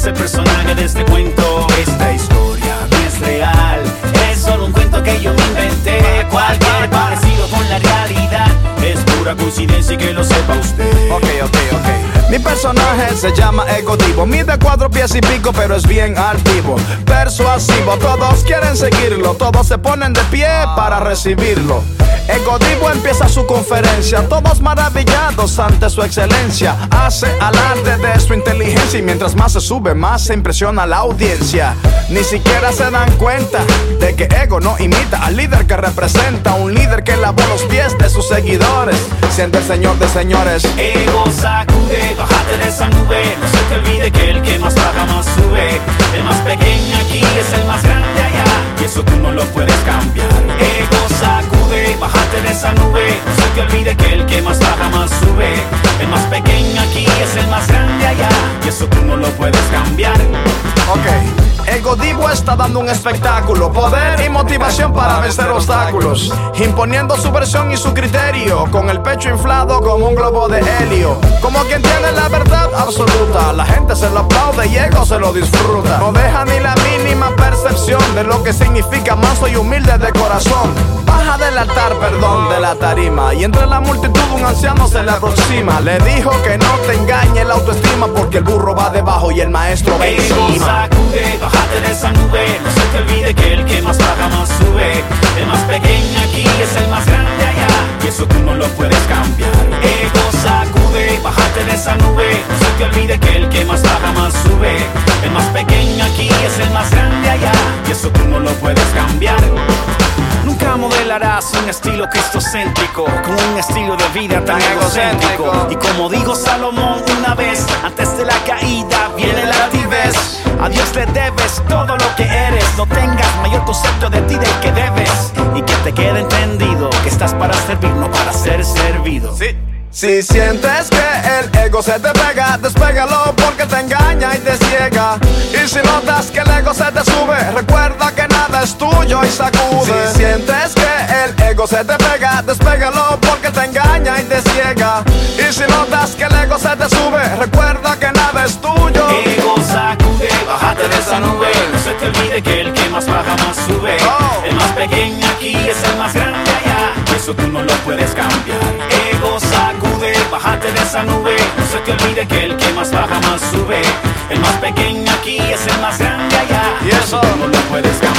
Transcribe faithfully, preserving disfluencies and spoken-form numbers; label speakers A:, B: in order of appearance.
A: es el personaje de este cuento. Esta historia no es real, es solo un cuento que yo me inventé. Cualquier parecido con la realidad es pura coincidencia y que lo sepa usted.
B: Ok, ok, ok. Mi personaje se llama Ego Divo. Mide cuatro pies y pico, pero es bien altivo, persuasivo. Todos quieren seguirlo, todos se ponen de pie para recibirlo. Ego Divo empieza su conferencia, todos maravillados ante su excelencia. Hace alarde de su inteligencia y mientras más se sube, más se impresiona la audiencia. Ni siquiera se dan cuenta de que Ego no imita al líder que representa, un líder que lavó los pies de sus seguidores, siendo el señor de señores.
A: Ego sacude, bájate de esa nube, no se te olvide que el que más baja más sube. El más pequeño aquí es el más grande allá, y eso tú no lo puedes cambiar. Ego sacude, bájate de esa nube, no se te olvide que el que más baja más sube. El más pequeño aquí es el más grande allá, y eso tú no lo puedes cambiar.
B: Ok, Ego Divo está dando un espectáculo, poder y motivación para vencer obstáculos, imponiendo su versión y su criterio, con el pecho inflado como un globo de helio. Como quien tiene la verdad absoluta, la gente se lo aplaude y Ego se lo disfruta. No deja ni la mínima percepción de lo que significa manso y humilde de corazón. Baja del altar, perdón, de la tarima, y entre la multitud un anciano se le aproxima. Le dijo que no te engañe la autoestima, porque el burro va debajo y el maestro va encima.
A: Sacude, bájate de esa nube, no se te olvide que el que más baja más sube. El más pequeño aquí es el más grande allá, y eso tú no lo puedes cambiar. Ego sacude, bájate de esa nube, no se te olvide que el que más baja más sube. El más pequeño aquí es el más grande allá, y eso tú no lo puedes cambiar. Nunca modelarás un estilo cristocéntrico con un estilo de vida tan egocéntrico. Y como dijo Salomón una vez, antes de la caída viene la altivez. A Dios le debes todo lo que eres, no tengas mayor concepto de ti del que debes. Y que te quede entendido que estás para servir, no para ser servido.
B: Sí. Si sientes que el ego se te pega, despégalo porque te engaña y te ciega. Y si notas que el ego se te sube, recuerda que nada es tuyo y sacude. Si sientes que el ego se te pega, despégalo porque te engaña y te ciega. Y si notas que el ego se te sube, recuerda que nada es tuyo.
A: Ego sacude, bájate de esa nube, no se te olvide que el que más baja más sube.
B: Oh.
A: El más pequeño aquí es el más grande allá, y eso tú no lo puedes cambiar. Ego sacude, bájate de esa nube, no se te olvide que el que más baja más sube. El más pequeño aquí es el más grande allá,
B: y eso
A: tú no lo puedes cambiar.